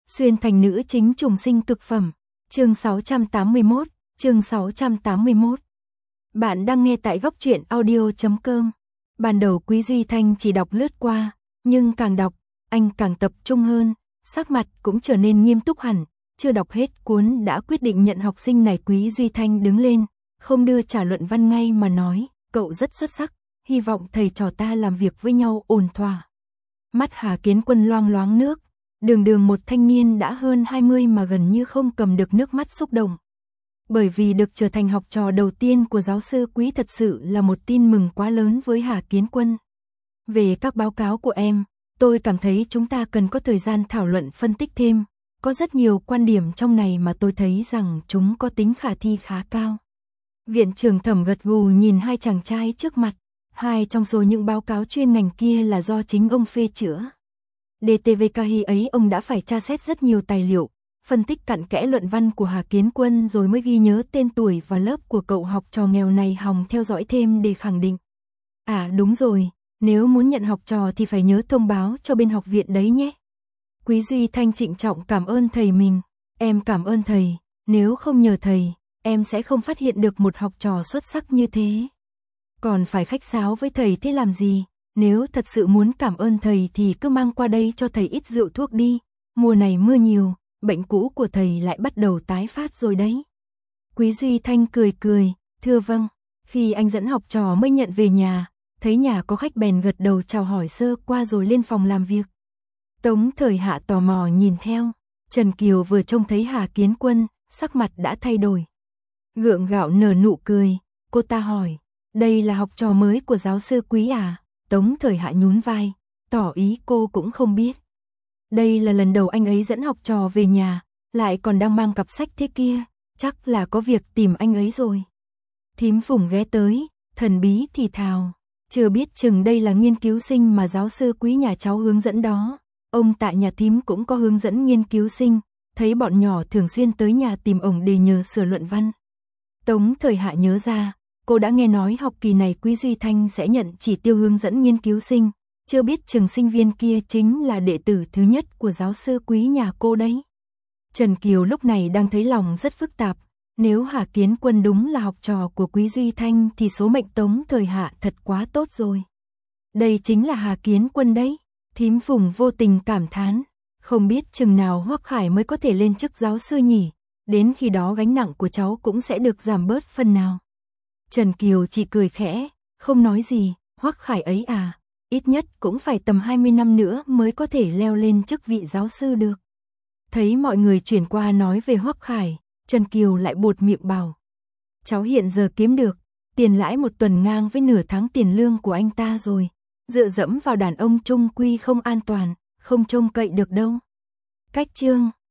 Xuyên thành nữ chính trùng sinh cực phẩm. Chương 681, chương 681. Bạn đang nghe tại góc truyện audio.com. Ban đầu Quý Duy Thanh chỉ đọc lướt qua, nhưng càng đọc, anh càng tập trung hơn, sắc mặt cũng trở nên nghiêm túc hẳn, chưa đọc hết cuốn đã quyết định nhận học sinh này. Quý Duy Thanh đứng lên, không đưa trả luận văn ngay mà nói, cậu rất xuất sắc, hy vọng thầy trò ta làm việc với nhau ổn thỏa. Mắt Hà Kiến Quân loang loáng nước, đường một thanh niên đã hơn 20 mà gần như không cầm được nước mắt xúc động. Bởi vì được trở thành học trò đầu tiên của giáo sư Quý thật sự là một tin mừng quá lớn với Hà Kiến Quân. Về các báo cáo của em, tôi cảm thấy chúng ta cần có thời gian thảo luận phân tích thêm, có rất nhiều quan điểm trong này mà tôi thấy rằng chúng có tính khả thi khá cao. Viện trưởng Thẩm gật gù nhìn hai chàng trai trước mặt, hai trong số những báo cáo chuyên ngành kia là do chính ông phê chữa. DTVKI ấy ông đã phải tra xét rất nhiều tài liệu, phân tích cặn kẽ luận văn của Hà Kiến Quân rồi mới ghi nhớ tên tuổi và lớp của cậu học trò nghèo này hòng theo dõi thêm để khẳng định. À đúng rồi, nếu muốn nhận học trò thì phải nhớ thông báo cho bên học viện đấy nhé. Quý Duy Thanh trịnh trọng cảm ơn thầy mình, em cảm ơn thầy, nếu không nhờ thầy, em sẽ không phát hiện được một học trò xuất sắc như thế. Còn phải khách sáo với thầy thế làm gì, nếu thật sự muốn cảm ơn thầy thì cứ mang qua đây cho thầy ít rượu thuốc đi, mùa này mưa nhiều, bệnh cũ của thầy lại bắt đầu tái phát rồi đấy. Quý Duy Thanh cười, thưa vâng, khi anh dẫn học trò mới nhận về nhà, thấy nhà có khách bèn gật đầu chào hỏi sơ qua rồi lên phòng làm việc. Tống Thời Hạ tò mò nhìn theo, Trần Kiều vừa trông thấy Hà Kiến Quân, sắc mặt đã thay đổi. Gượng gạo nở nụ cười, cô ta hỏi, đây là học trò mới của giáo sư Quý à? Tống Thời Hạ nhún vai, tỏ ý cô cũng không biết. Đây là lần đầu anh ấy dẫn học trò về nhà, lại còn đang mang cặp sách thế kia, chắc là có việc tìm anh ấy rồi. Thím Phùng ghé tới, thần bí thì thào, chưa biết chừng đây là nghiên cứu sinh mà giáo sư Quý nhà cháu hướng dẫn đó. Ông tại nhà thím cũng có hướng dẫn nghiên cứu sinh, thấy bọn nhỏ thường xuyên tới nhà tìm ổng để nhờ sửa luận văn. Tống Thời Hạ nhớ ra, cô đã nghe nói học kỳ này Quý Duy Thanh sẽ nhận chỉ tiêu hướng dẫn nghiên cứu sinh, chưa biết chừng sinh viên kia chính là đệ tử thứ nhất của giáo sư Quý nhà cô đấy. Trần Kiều lúc này đang thấy lòng rất phức tạp, nếu Hà Kiến Quân đúng là học trò của Quý Duy Thanh thì số mệnh Tống Thời Hạ thật quá tốt rồi. Đây chính là Hà Kiến Quân đấy, thím Phùng vô tình cảm thán, không biết chừng nào Hoắc Khải mới có thể lên chức giáo sư nhỉ, đến khi đó gánh nặng của cháu cũng sẽ được giảm bớt phần nào. Trần Kiều chỉ cười khẽ, không nói gì, Hoắc Khải ấy à, ít nhất cũng phải tầm 20 năm nữa mới có thể leo lên chức vị giáo sư được. Thấy mọi người chuyển qua nói về Hoắc Khải, Trần Kiều lại buột miệng bảo, cháu hiện giờ kiếm được tiền lãi một tuần ngang với nửa tháng tiền lương của anh ta rồi, dựa dẫm vào đàn ông chung quy không an toàn, không trông cậy được đâu. Cách chương